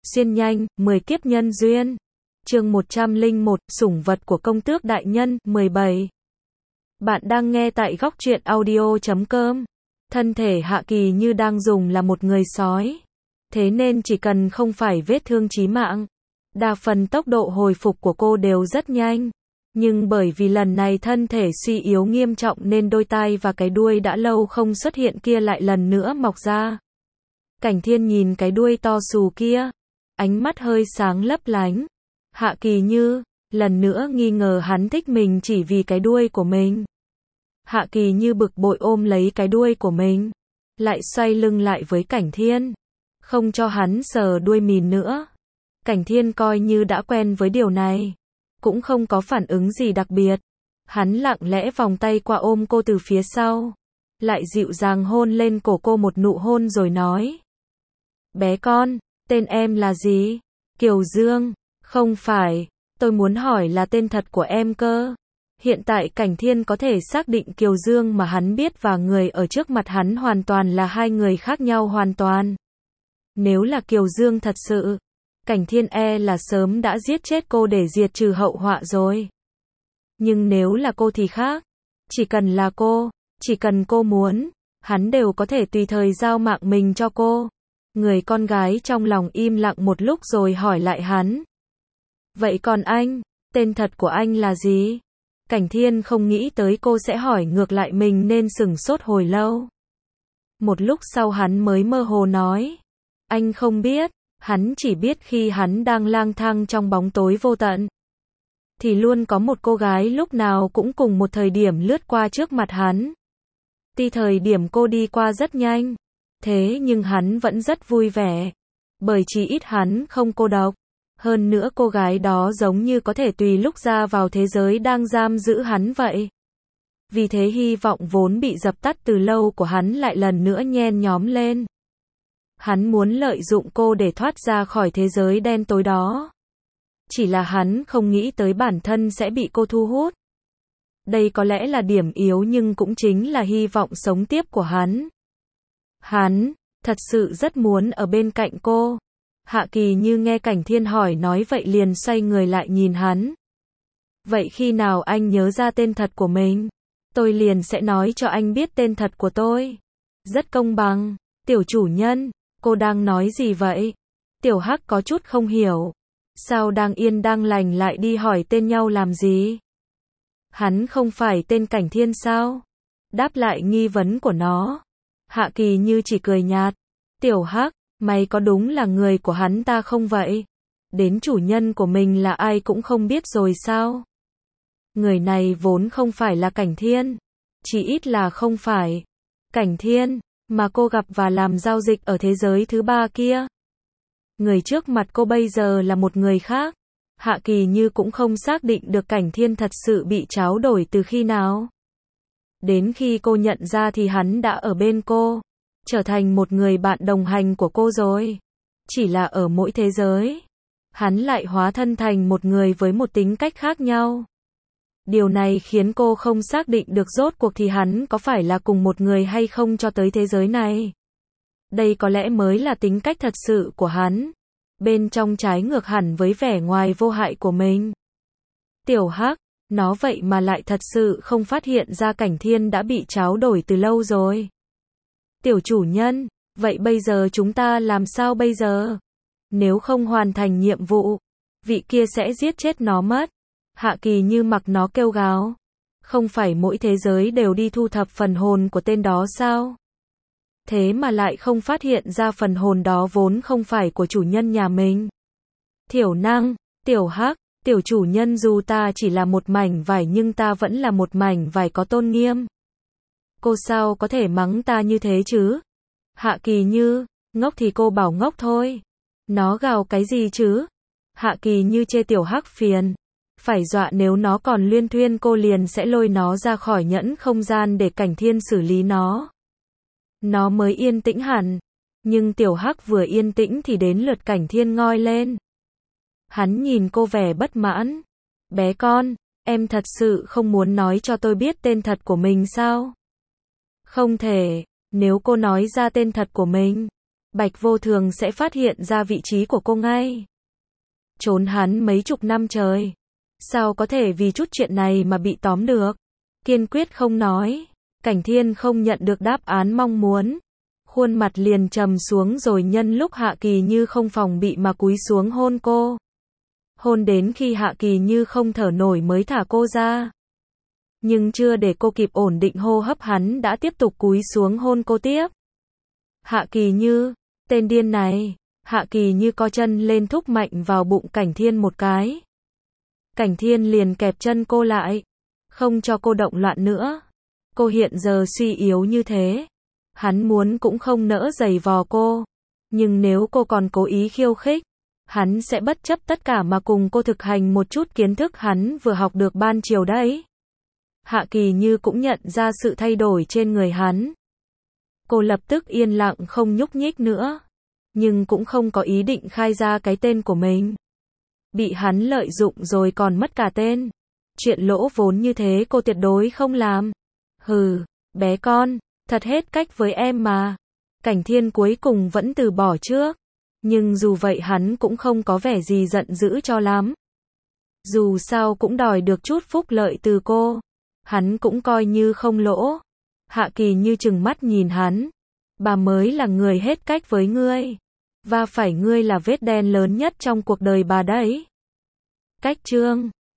Xuyên nhanh, 10 kiếp nhân duyên. Chương 101, sủng vật của công tước đại nhân, 17. Bạn đang nghe tại góc truyện audio.com. Thân thể Hạ Kỳ Như đang dùng là một người sói. Thế nên chỉ cần không phải vết thương chí mạng, đa phần tốc độ hồi phục của cô đều rất nhanh. Nhưng bởi vì lần này thân thể suy yếu nghiêm trọng nên đôi tai và cái đuôi đã lâu không xuất hiện kia lại lần nữa mọc ra. Cảnh Thiên nhìn cái đuôi to xù kia, ánh mắt hơi sáng lấp lánh. Hạ Kỳ Như, lần nữa nghi ngờ hắn thích mình chỉ vì cái đuôi của mình. Hạ Kỳ Như bực bội ôm lấy cái đuôi của mình, lại xoay lưng lại với Cảnh Thiên, không cho hắn sờ đuôi mình nữa. Cảnh Thiên coi như đã quen với điều này, cũng không có phản ứng gì đặc biệt. Hắn lặng lẽ vòng tay qua ôm cô từ phía sau, lại dịu dàng hôn lên cổ cô một nụ hôn rồi nói: Bé con, tên em là gì? Kiều Dương. Không phải, tôi muốn hỏi là tên thật của em cơ. Hiện tại Cảnh Thiên có thể xác định Kiều Dương mà hắn biết và người ở trước mặt hắn hoàn toàn là hai người khác nhau hoàn toàn. Nếu là Kiều Dương thật sự, Cảnh Thiên là sớm đã giết chết cô để diệt trừ hậu họa rồi. Nhưng nếu là cô thì khác. Chỉ cần là cô, chỉ cần cô muốn, hắn đều có thể tùy thời giao mạng mình cho cô. Người con gái trong lòng im lặng một lúc rồi hỏi lại hắn: Vậy còn anh, tên thật của anh là gì? Cảnh Thiên không nghĩ tới cô sẽ hỏi ngược lại mình nên sửng sốt hồi lâu. Một lúc sau hắn mới mơ hồ nói: Anh không biết, hắn chỉ biết khi hắn đang lang thang trong bóng tối vô tận, thì luôn có một cô gái lúc nào cũng cùng một thời điểm lướt qua trước mặt hắn. Tuy thời điểm cô đi qua rất nhanh, thế nhưng hắn vẫn rất vui vẻ, bởi chỉ ít hắn không cô độc. Hơn nữa cô gái đó giống như có thể tùy lúc ra vào thế giới đang giam giữ hắn vậy. Vì thế hy vọng vốn bị dập tắt từ lâu của hắn lại lần nữa nhen nhóm lên. Hắn muốn lợi dụng cô để thoát ra khỏi thế giới đen tối đó. Chỉ là hắn không nghĩ tới bản thân sẽ bị cô thu hút. Đây có lẽ là điểm yếu nhưng cũng chính là hy vọng sống tiếp của hắn. Hắn thật sự rất muốn ở bên cạnh cô. Hạ Kỳ Như nghe Cảnh Thiên hỏi nói vậy liền xoay người lại nhìn hắn. Vậy khi nào anh nhớ ra tên thật của mình, tôi liền sẽ nói cho anh biết tên thật của tôi. Rất công bằng. Tiểu chủ nhân, cô đang nói gì vậy? Tiểu Hắc có chút không hiểu. Sao đang yên đang lành lại đi hỏi tên nhau làm gì? Hắn không phải tên Cảnh Thiên sao? Đáp lại nghi vấn của nó, Hạ Kỳ Như chỉ cười nhạt. Tiểu Hắc, mày có đúng là người của hắn ta không vậy? Đến chủ nhân của mình là ai cũng không biết rồi sao? Người này vốn không phải là Cảnh Thiên. Chỉ ít là không phải Cảnh Thiên mà cô gặp và làm giao dịch ở thế giới thứ ba kia. Người trước mặt cô bây giờ là một người khác. Hạ Kỳ Như cũng không xác định được Cảnh Thiên thật sự bị tráo đổi từ khi nào. Đến khi cô nhận ra thì hắn đã ở bên cô, trở thành một người bạn đồng hành của cô rồi. Chỉ là ở mỗi thế giới, hắn lại hóa thân thành một người với một tính cách khác nhau. Điều này khiến cô không xác định được rốt cuộc thì hắn có phải là cùng một người hay không cho tới thế giới này. Đây có lẽ mới là tính cách thật sự của hắn. Bên trong trái ngược hẳn với vẻ ngoài vô hại của mình. Tiểu Hắc, nó vậy mà lại thật sự không phát hiện ra Cảnh Thiên đã bị tráo đổi từ lâu rồi. Tiểu chủ nhân, vậy bây giờ chúng ta làm sao bây giờ? Nếu không hoàn thành nhiệm vụ, vị kia sẽ giết chết nó mất. Hạ Kỳ Như mặc nó kêu gào. Không phải mỗi thế giới đều đi thu thập phần hồn của tên đó sao? Thế mà lại không phát hiện ra phần hồn đó vốn không phải của chủ nhân nhà mình. Thiểu năng, Tiểu Hắc, tiểu chủ nhân dù ta chỉ là một mảnh vải nhưng ta vẫn là một mảnh vải có tôn nghiêm. Cô sao có thể mắng ta như thế chứ? Hạ Kỳ Như, ngốc thì cô bảo ngốc thôi. Nó gào cái gì chứ? Hạ Kỳ Như chê Tiểu Hắc phiền. Phải dọa nếu nó còn luyên thuyên cô liền sẽ lôi nó ra khỏi nhẫn không gian để Cảnh Thiên xử lý nó. Nó mới yên tĩnh hẳn. Nhưng Tiểu Hắc vừa yên tĩnh thì đến lượt Cảnh Thiên ngoi lên. Hắn nhìn cô vẻ bất mãn. Bé con, em thật sự không muốn nói cho tôi biết tên thật của mình sao? Không thể, nếu cô nói ra tên thật của mình, Bạch Vô Thường sẽ phát hiện ra vị trí của cô ngay. Trốn hắn mấy chục năm trời. Sao có thể vì chút chuyện này mà bị tóm được? Kiên quyết không nói. Cảnh Thiên không nhận được đáp án mong muốn. Khuôn mặt liền trầm xuống rồi nhân lúc Hạ Kỳ Như không phòng bị mà cúi xuống hôn cô. Hôn đến khi Hạ Kỳ Như không thở nổi mới thả cô ra. Nhưng chưa để cô kịp ổn định hô hấp hắn đã tiếp tục cúi xuống hôn cô tiếp. Hạ Kỳ Như, tên điên này. Hạ Kỳ Như co chân lên thúc mạnh vào bụng Cảnh Thiên một cái. Cảnh Thiên liền kẹp chân cô lại, không cho cô động loạn nữa. Cô hiện giờ suy yếu như thế, hắn muốn cũng không nỡ giày vò cô. Nhưng nếu cô còn cố ý khiêu khích, hắn sẽ bất chấp tất cả mà cùng cô thực hành một chút kiến thức hắn vừa học được ban chiều đấy. Hạ Kỳ Như cũng nhận ra sự thay đổi trên người hắn. Cô lập tức yên lặng không nhúc nhích nữa, nhưng cũng không có ý định khai ra cái tên của mình. Bị hắn lợi dụng rồi còn mất cả tên. Chuyện lỗ vốn như thế cô tuyệt đối không làm. Hừ, bé con, thật hết cách với em mà. Cảnh Thiên cuối cùng vẫn từ bỏ trước. Nhưng dù vậy hắn cũng không có vẻ gì giận dữ cho lắm. Dù sao cũng đòi được chút phúc lợi từ cô. Hắn cũng coi như không lỗ. Hạ Kỳ Như trừng mắt nhìn hắn. Bà mới là người hết cách với ngươi. Và phải ngươi là vết đen lớn nhất trong cuộc đời bà đấy. Cách chương